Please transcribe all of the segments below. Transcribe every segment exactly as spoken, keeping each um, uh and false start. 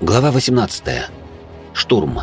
Глава восемнадцатая. Штурм.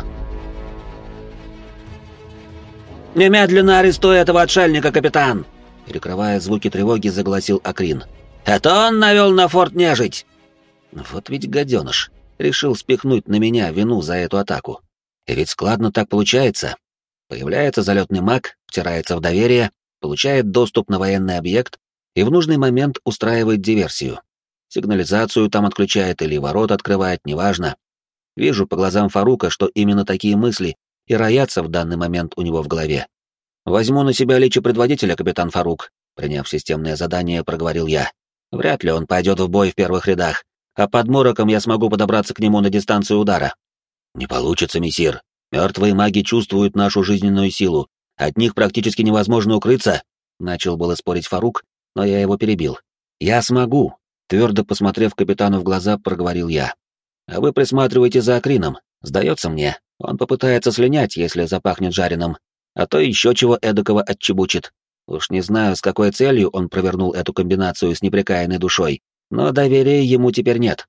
«Немедленно арестуй этого отшельника, капитан!» Перекрывая звуки тревоги, загласил Акрин. «Это он навел на форт нежить!» Вот ведь гаденыш. Решил спихнуть на меня вину за эту атаку. И ведь складно так получается. Появляется залетный маг, втирается в доверие, получает доступ на военный объект и в нужный момент устраивает диверсию. Сигнализацию там отключает или ворот открывает, неважно. Вижу по глазам Фарука, что именно такие мысли и роятся в данный момент у него в голове. «Возьму на себя личи предводителя, капитан Фарук», приняв системное задание, проговорил я. «Вряд ли он пойдет в бой в первых рядах, а под мороком я смогу подобраться к нему на дистанцию удара». «Не получится, мессир. Мертвые маги чувствуют нашу жизненную силу. От них практически невозможно укрыться», — начал было спорить Фарук, но я его перебил. «Я смогу», — твердо посмотрев капитану в глаза, проговорил я. «А вы присматривайте за Акрином. Сдается мне, он попытается слинять, если запахнет жареным, а то еще чего эдакого отчебучит. Уж не знаю, с какой целью он провернул эту комбинацию с непрекаянной душой, но доверия ему теперь нет».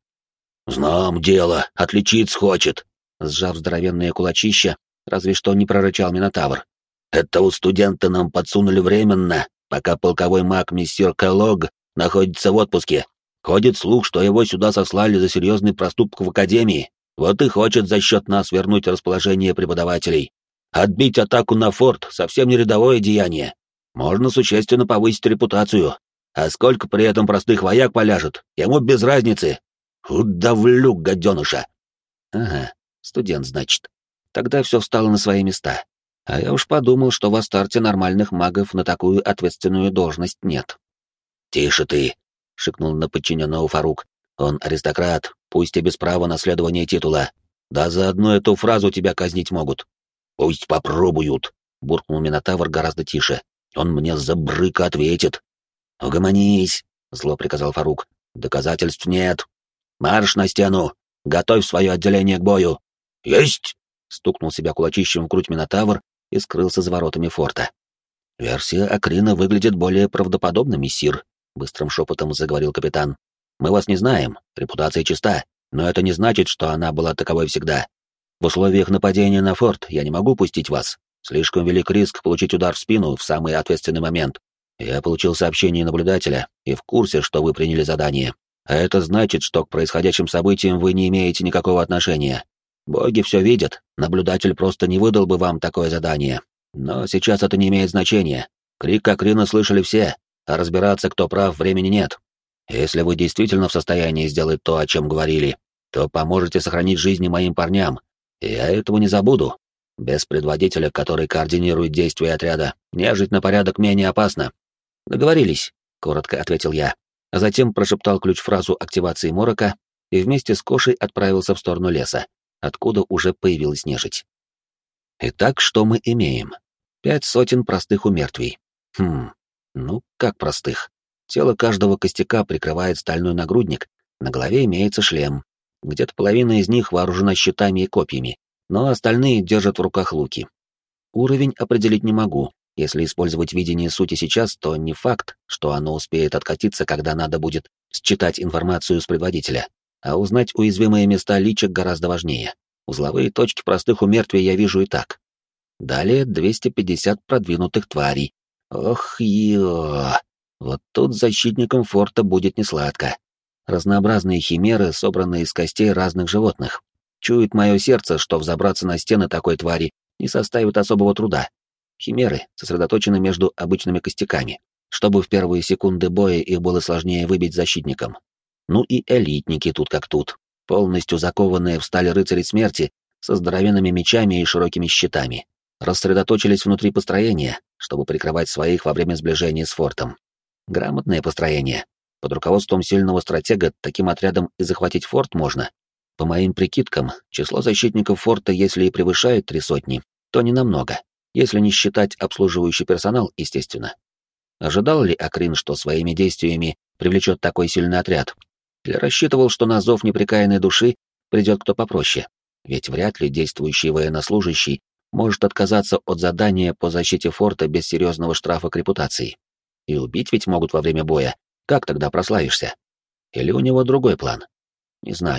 «Знам дело, отличиться хочет», — сжав здоровенные кулачища, разве что не прорычал Минотавр. «Этого студента нам подсунули временно, пока полковой маг мессир Келлог находится в отпуске. Ходит слух, что его сюда сослали за серьезный проступок в академии, вот и хочет за счет нас вернуть расположение преподавателей. Отбить атаку на форт — совсем не рядовое деяние. Можно существенно повысить репутацию. А сколько при этом простых вояк поляжет, ему без разницы. Удавлю, гаденыша!» «Ага, студент, значит. Тогда все встало на свои места. А я уж подумал, что в Астарте нормальных магов на такую ответственную должность нет». «Тише ты!» — шикнул на подчиненного Фарук. «Он аристократ, пусть и без права наследования титула. Да за одну эту фразу тебя казнить могут». «Пусть попробуют», — буркнул Минотавр гораздо тише. «Он мне за брыка ответит». «Угомонись», — зло приказал Фарук. «Доказательств нет. Марш на стену! Готовь свое отделение к бою!» «Есть!» — стукнул себя кулачищем в грудь Минотавр и скрылся за воротами форта. «Версия Акрина выглядит более правдоподобно, мессир», — быстрым шепотом заговорил капитан. «Мы вас не знаем, репутация чиста, но это не значит, что она была таковой всегда. В условиях нападения на форт я не могу пустить вас. Слишком велик риск получить удар в спину в самый ответственный момент. Я получил сообщение наблюдателя и в курсе, что вы приняли задание. А это значит, что к происходящим событиям вы не имеете никакого отношения. Боги все видят, наблюдатель просто не выдал бы вам такое задание. Но сейчас это не имеет значения. Крик Акрина слышали все, а разбираться, кто прав, времени нет. Если вы действительно в состоянии сделать то, о чем говорили, то поможете сохранить жизни моим парням. И я этого не забуду. Без предводителя, который координирует действия отряда, нежить на порядок менее опасно». «Договорились», — коротко ответил я, а затем прошептал ключ-фразу активации морока и вместе с Кошей отправился в сторону леса, откуда уже появилась нежить. Итак, что мы имеем? Пять сотен простых умертвий. Хм, ну как простых? Тело каждого костяка прикрывает стальной нагрудник, на голове имеется шлем. Где-то половина из них вооружена щитами и копьями, но остальные держат в руках луки. Уровень определить не могу. Если использовать видение сути сейчас, то не факт, что оно успеет откатиться, когда надо будет считать информацию с предводителя. А узнать уязвимые места личек гораздо важнее. Узловые точки простых умертвий я вижу и так. Далее двести пятьдесят продвинутых тварей. Ох, ё! Вот тут защитникам форта будет несладко. Разнообразные химеры, собранные из костей разных животных. Чует мое сердце, что взобраться на стены такой твари не составит особого труда. Химеры сосредоточены между обычными костяками, чтобы в первые секунды боя их было сложнее выбить защитникам. Ну и элитники тут как тут, полностью закованные в сталь рыцари смерти, со здоровенными мечами и широкими щитами. Рассредоточились внутри построения, чтобы прикрывать своих во время сближения с фортом. Грамотное построение. Под руководством сильного стратега таким отрядом и захватить форт можно. По моим прикидкам, число защитников форта, если и превышает три сотни, то не намного, если не считать обслуживающий персонал, естественно. Ожидал ли Акрин, что своими действиями привлечет такой сильный отряд? Или рассчитывал, что на зов непрекаянной души придет кто попроще? Ведь вряд ли действующий военнослужащий может отказаться от задания по защите форта без серьезного штрафа к репутации. И убить ведь могут во время боя. Как тогда прославишься? Или у него другой план? Не знаю.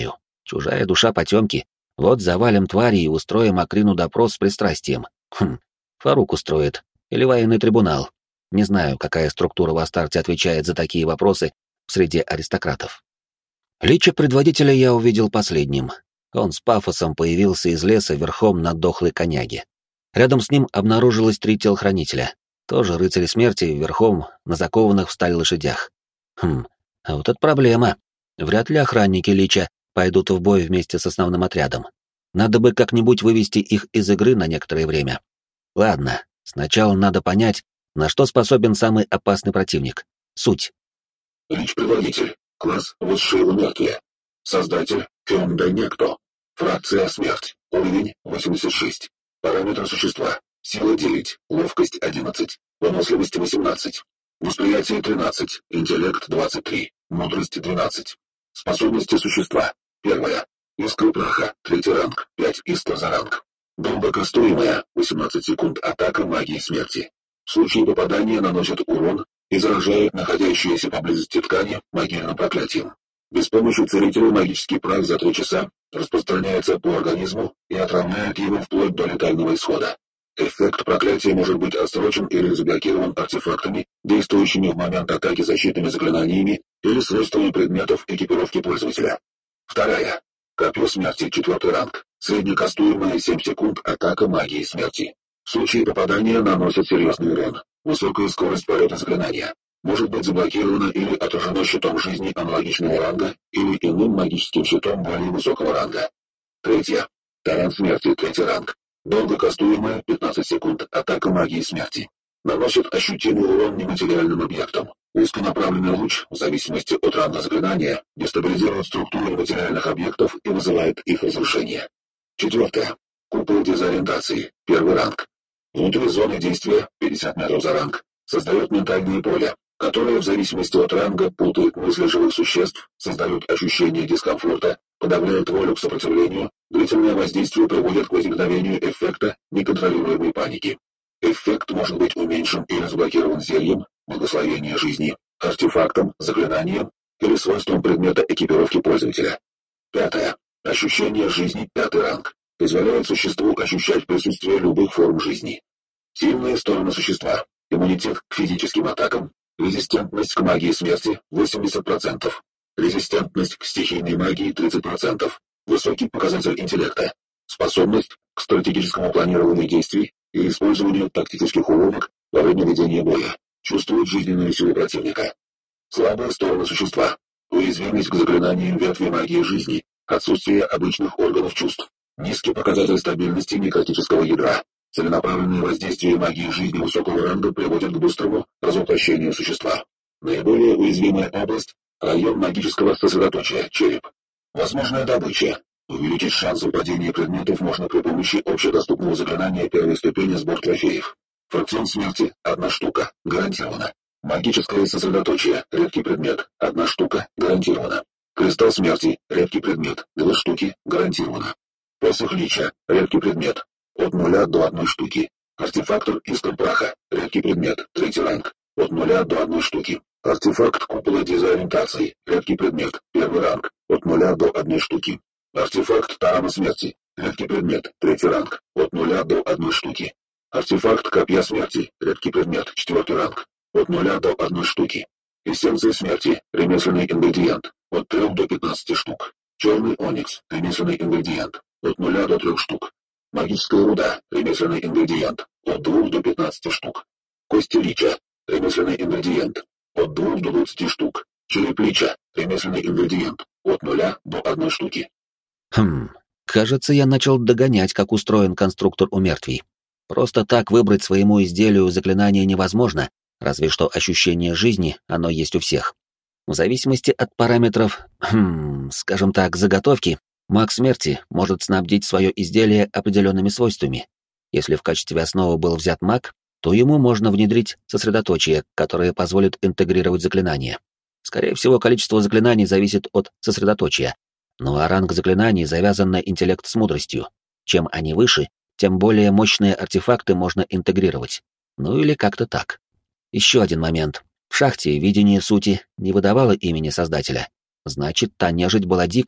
Чужая душа потемки. Вот завалим твари и устроим Акрину допрос с пристрастием. Хм, Фарук устроит. Или военный трибунал. Не знаю, какая структура в Астарте отвечает за такие вопросы среди аристократов. Лича предводителя я увидел последним. Он с пафосом появился из леса верхом на дохлой коняге. Рядом с ним обнаружилось три телохранителя. Тоже рыцари смерти верхом на закованных в сталь лошадях. Хм, а вот это проблема. Вряд ли охранники Лича пойдут в бой вместе с основным отрядом. Надо бы как-нибудь вывести их из игры на некоторое время. Ладно, сначала надо понять, на что способен самый опасный противник. Суть. Лич-предводитель. Класс высшие мертвые. Создатель Кёнда Некто. Фракция смерть. Уровень восемьдесят шесть. Параметры существа. Сила девять, ловкость одиннадцать, выносливость восемнадцать, восприятие тринадцать, интеллект двадцать три, мудрость двенадцать. Способности существа. Первая. Искра праха, третий ранг, пять искр за ранг. Долгокастуемая, восемнадцать секунд атака магии смерти. В случае попадания наносит урон и заражает находящиеся поблизости ткани могильным проклятием. Без помощи целителя магический прах за три часа распространяется по организму и отравляет его вплоть до летального исхода. Эффект проклятия может быть отсрочен или заблокирован артефактами, действующими в момент атаки защитными заклинаниями или свойствами предметов экипировки пользователя. Вторая. Копье смерти, четвертый ранг. Среднекастуемая семь секунд атака магии смерти. В случае попадания наносит серьезный урон. Высокая скорость полета заклинания. Может быть заблокировано или отражено щитом жизни аналогичного ранга или иным магическим щитом более высокого ранга. Третья. Таран смерти, третий ранг. Долгокастуемая пятнадцать секунд атака магии смерти. Наносит ощутимый урон нематериальным объектам. Узконаправленный луч, в зависимости от ранга заклинания, дестабилизирует структуру материальных объектов и вызывает их разрушение. Четвертое. Купол дезориентации, первый ранг. Внутри зоны действия, пятьдесят метров за ранг, создает ментальное поле, которое в зависимости от ранга путает мысли живых существ, создает ощущение дискомфорта, подавляет волю к сопротивлению, длительное воздействие приводит к возникновению эффекта неконтролируемой паники. Эффект может быть уменьшен или заблокирован зельем, благословение жизни, артефактом, заклинанием или свойством предмета экипировки пользователя. Пятое. Ощущение жизни, пятый ранг. Позволяет существу ощущать присутствие любых форм жизни. Сильные стороны существа. Иммунитет к физическим атакам, резистентность к магии смерти восемьдесят процентов, резистентность к стихийной магии тридцать процентов, высокий показатель интеллекта, способность к стратегическому планированию действий и использованию тактических уловок во время ведения боя, чувствует жизненную силу противника. Слабые стороны существа. Уязвимость к заклинаниям ветви магии жизни, отсутствие обычных органов чувств, низкий показатель стабильности некротического ядра. Целенаправленное воздействие магии жизни высокого ранга приводит к быстрому развоплощению существа. Наиболее уязвимая область – район магического сосредоточия, череп. Возможная добыча. Увеличить шанс выпадения предметов можно при помощи общедоступного заклинания первой ступени сбор трофеев. Фракцион смерти – одна штука, гарантированно. Магическое сосредоточие – редкий предмет, одна штука, гарантированно. Кристалл смерти – редкий предмет, две штуки, гарантированно. Посох лича – редкий предмет, от нуля до одной штуки. Артефактор искр праха, редкий предмет, третий ранг, от нуля до одной штуки. Артефакт купола дезориентации, редкий предмет, первый ранг, от нуля до одной штуки. Артефакт тарана смерти, редкий предмет, третий ранг, от нуля до одной штуки. Артефакт копья смерти, редкий предмет, четвертый ранг, от нуля до одной штуки. Эссенция смерти, ремесленный ингредиент, от трех до пятнадцати штук. Черный оникс, ремесленный ингредиент, от нуля до трех штук. Магическая руда, ремесленный ингредиент, от двух до пятнадцати штук. Кости лича, ремесленный ингредиент, от двух до двадцати штук. Череп лича, ремесленный ингредиент, от нуля до одной штуки. Хм, кажется, я начал догонять, как устроен конструктор у мертвей. Просто так выбрать своему изделию заклинание невозможно, разве что ощущение жизни, оно есть у всех. В зависимости от параметров, хм, скажем так, заготовки, маг смерти может снабдить свое изделие определенными свойствами. Если в качестве основы был взят маг, то ему можно внедрить сосредоточие, которое позволит интегрировать заклинания. Скорее всего, количество заклинаний зависит от сосредоточия. Ну а ранг заклинаний завязан на интеллект с мудростью. Чем они выше, тем более мощные артефакты можно интегрировать. Ну или как-то так. Еще один момент. В шахте видение сути не выдавало имени Создателя. Значит, та нежить была дикой,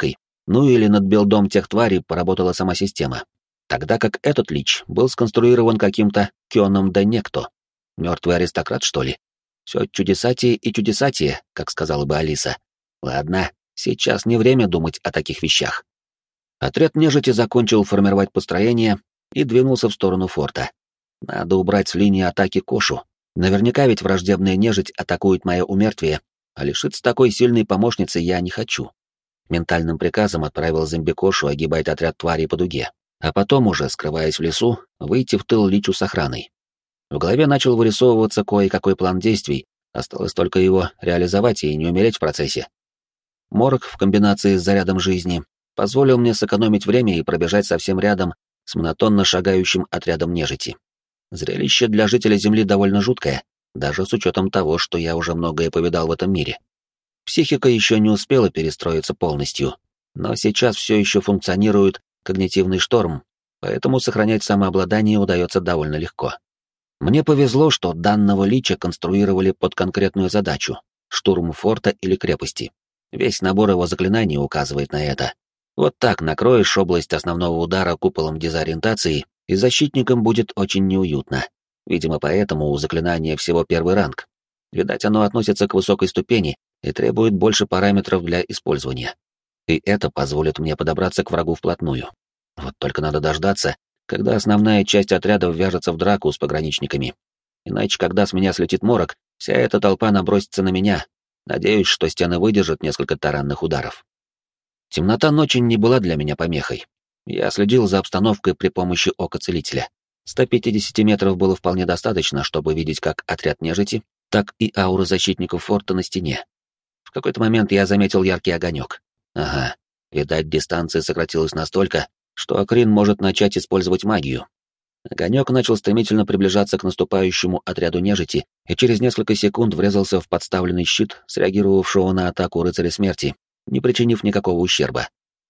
Ну или над билдом тех тварей поработала сама система. Тогда как этот лич был сконструирован каким-то Кёном де Некто. Мертвый аристократ, что ли? Все чудесатие и чудесатие, как сказала бы Алиса. Ладно, сейчас не время думать о таких вещах. Отряд нежити закончил формировать построение и двинулся в сторону форта. Надо убрать с линии атаки Кошу. Наверняка ведь враждебная нежить атакует мое умертвие, а лишиться такой сильной помощницы я не хочу. Ментальным приказом отправил зомби-Кошу огибать отряд тварей по дуге, а потом уже, скрываясь в лесу, выйти в тыл личу с охраной. В голове начал вырисовываться кое-какой план действий, осталось только его реализовать и не умереть в процессе. Морок в комбинации с зарядом жизни позволил мне сэкономить время и пробежать совсем рядом с монотонно шагающим отрядом нежити. Зрелище для жителя Земли довольно жуткое, даже с учетом того, что я уже многое повидал в этом мире. Психика еще не успела перестроиться полностью, но сейчас все еще функционирует когнитивный шторм, поэтому сохранять самообладание удается довольно легко. Мне повезло, что данного лича конструировали под конкретную задачу — штурм форта или крепости. Весь набор его заклинаний указывает на это. Вот так накроешь область основного удара куполом дезориентации, и защитникам будет очень неуютно. Видимо, поэтому у заклинания всего первый ранг. Видать, оно относится к высокой ступени и требует больше параметров для использования. И это позволит мне подобраться к врагу вплотную. Вот только надо дождаться, когда основная часть отряда ввяжется в драку с пограничниками. Иначе, когда с меня слетит морок, вся эта толпа набросится на меня. Надеюсь, что стены выдержат несколько таранных ударов. Темнота ночи не была для меня помехой. Я следил за обстановкой при помощи ока целителя. ста пятидесяти метров было вполне достаточно, чтобы видеть как отряд нежити, так и ауры защитников форта на стене. В какой-то момент я заметил яркий огонек. Ага, видать, дистанция сократилась настолько, что Акрин может начать использовать магию. Огонек начал стремительно приближаться к наступающему отряду нежити и через несколько секунд врезался в подставленный щит, среагировавшего на атаку рыцаря смерти, не причинив никакого ущерба.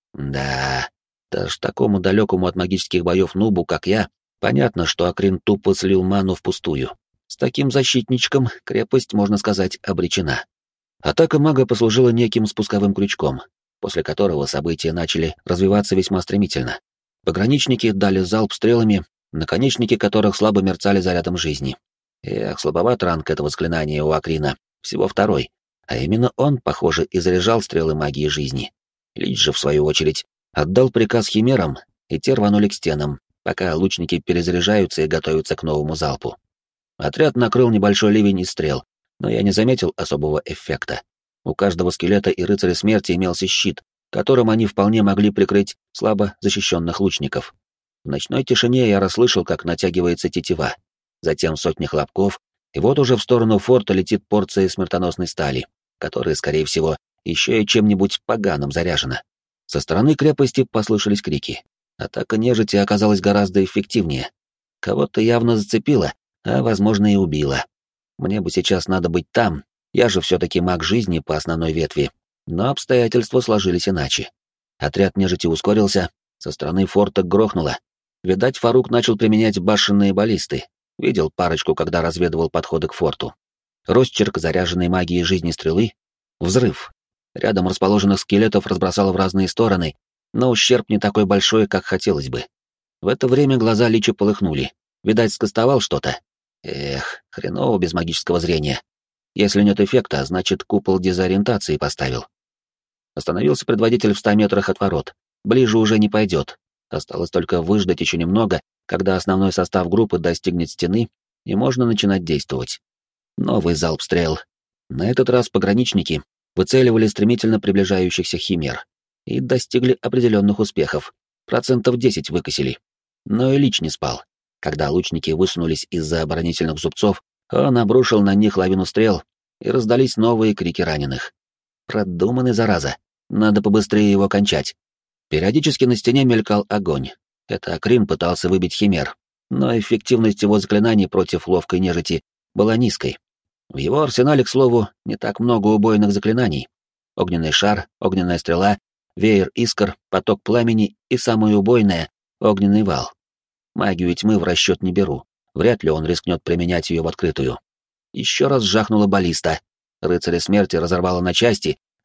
Да, даже такому далекому от магических боев нубу, как я, понятно, что Акрин тупо слил ману впустую. С таким защитничком крепость, можно сказать, обречена. Атака мага послужила неким спусковым крючком, после которого события начали развиваться весьма стремительно. Пограничники дали залп стрелами, наконечники которых слабо мерцали зарядом жизни. Эх, слабоват ранг этого заклинания у Акрина, всего второй, а именно он, похоже, и заряжал стрелы магии жизни. Лич же, в свою очередь, отдал приказ химерам, и те рванули к стенам, пока лучники перезаряжаются и готовятся к новому залпу. Отряд накрыл небольшой ливень из стрел, но я не заметил особого эффекта. У каждого скелета и рыцаря смерти имелся щит, которым они вполне могли прикрыть слабо защищенных лучников. В ночной тишине я расслышал, как натягивается тетива. Затем сотни хлопков, и вот уже в сторону форта летит порция смертоносной стали, которая, скорее всего, еще и чем-нибудь поганым заряжена. Со стороны крепости послышались крики. Атака нежити оказалась гораздо эффективнее. Кого-то явно зацепила, а, возможно, и убила. Мне бы сейчас надо быть там, я же все-таки маг жизни по основной ветви, но обстоятельства сложились иначе. Отряд нежити ускорился, со стороны форта грохнуло. Видать, Фарук начал применять башенные баллисты. Видел парочку, когда разведывал подходы к форту. Росчерк заряженной магией жизни стрелы. Взрыв. Рядом расположенных скелетов разбросало в разные стороны, но ущерб не такой большой, как хотелось бы. В это время глаза лича полыхнули. Видать, скостовал что-то. Эх, хреново без магического зрения. Если нет эффекта, значит, купол дезориентации поставил. Остановился предводитель в ста метрах от ворот. Ближе уже не пойдет. Осталось только выждать еще немного, когда основной состав группы достигнет стены, и можно начинать действовать. Новый залп стрел. На этот раз пограничники выцеливали стремительно приближающихся химер и достигли определенных успехов. Процентов десять выкосили. Но и Лич не спал. Когда лучники высунулись из-за оборонительных зубцов, он обрушил на них лавину стрел, и раздались новые крики раненых. Продуманный, зараза. Надо побыстрее его кончать. Периодически на стене мелькал огонь. Это Акрин пытался выбить химер, но эффективность его заклинаний против ловкой нежити была низкой. В его арсенале, к слову, не так много убойных заклинаний. Огненный шар, огненная стрела, веер искр, поток пламени и самое убойное — огненный вал. Магию тьмы в расчет не беру. Вряд ли он рискнет применять ее в открытую. Еще раз жахнула баллиста. Рыцаря смерти разорвало на части,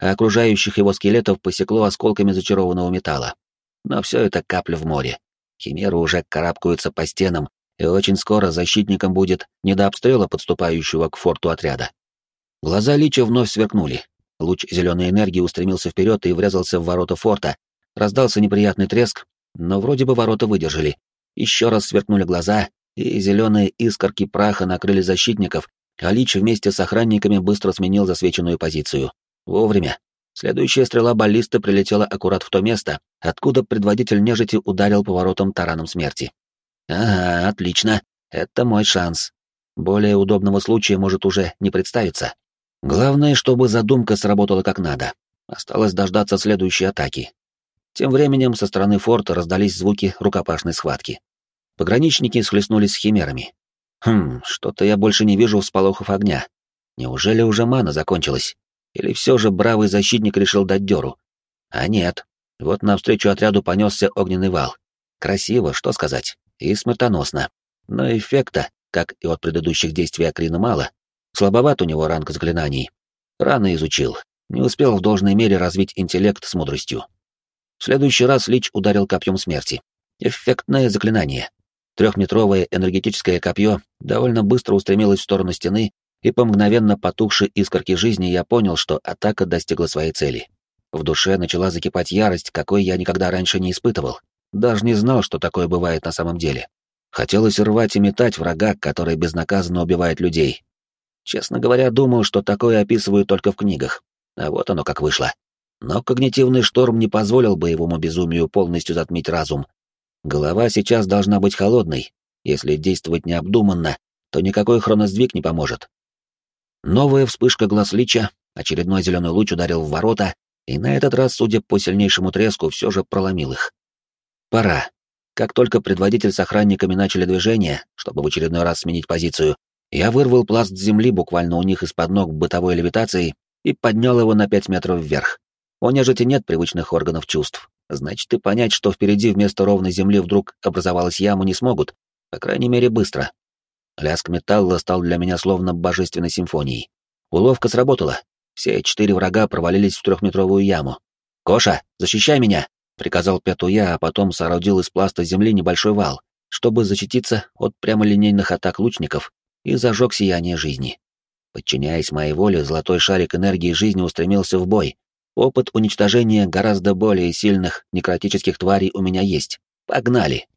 а окружающих его скелетов посекло осколками зачарованного металла. Но все это капля в море. Химеры уже карабкаются по стенам, и очень скоро защитникам будет не до обстрела подступающего к форту отряда. Глаза Лича вновь сверкнули. Луч зеленой энергии устремился вперед и врезался в ворота форта. Раздался неприятный треск, но вроде бы ворота выдержали. Еще раз сверкнули глаза, и зеленые искорки праха накрыли защитников, а Лич вместе с охранниками быстро сменил засвеченную позицию. Вовремя. Следующая стрела баллисты прилетела аккурат в то место, откуда предводитель нежити ударил поворотом тараном смерти. Ага, отлично. Это мой шанс. Более удобного случая может уже не представиться. Главное, чтобы задумка сработала как надо. Осталось дождаться следующей атаки. Тем временем со стороны форта раздались звуки рукопашной схватки. Пограничники схлестнулись с химерами. Хм, что-то я больше не вижу всполохов огня. Неужели уже мана закончилась? Или все же бравый защитник решил дать дёру? А нет. Вот навстречу отряду понесся огненный вал. Красиво, что сказать, и смертоносно. Но эффекта, как и от предыдущих действий Акрина, мало. Слабоват у него ранг заклинаний. Рано изучил, не успел в должной мере развить интеллект с мудростью. В следующий раз Лич ударил копьем смерти. Эффектное заклинание. Трехметровое энергетическое копье довольно быстро устремилось в сторону стены, и по мгновенно потухшей искорке жизни я понял, что атака достигла своей цели. В душе начала закипать ярость, какой я никогда раньше не испытывал. Даже не знал, что такое бывает на самом деле. Хотелось рвать и метать врага, который безнаказанно убивает людей. Честно говоря, думал, что такое описывают только в книгах. А вот оно как вышло. Но когнитивный шторм не позволил боевому безумию полностью затмить разум. Голова сейчас должна быть холодной. Если действовать необдуманно, то никакой хроносдвиг не поможет. Новая вспышка глаз Лича, очередной зеленый луч ударил в ворота, и на этот раз, судя по сильнейшему треску, все же проломил их. Пора. Как только предводитель с охранниками начали движение, чтобы в очередной раз сменить позицию, я вырвал пласт земли буквально у них из-под ног бытовой левитацией и поднял его на пять метров вверх. У нежити нет привычных органов чувств, значит, и понять, что впереди вместо ровной земли вдруг образовалась яма, не смогут, по крайней мере, быстро. Лязг металла стал для меня словно божественной симфонией. Уловка сработала. Все четыре врага провалились в трехметровую яму. «Коша, защищай меня!» — приказал Пету я, а потом соорудил из пласта земли небольшой вал, чтобы защититься от прямолинейных атак лучников, и зажег сияние жизни. Подчиняясь моей воле, золотой шарик энергии жизни устремился в бой. Опыт уничтожения гораздо более сильных некротических тварей у меня есть. Погнали!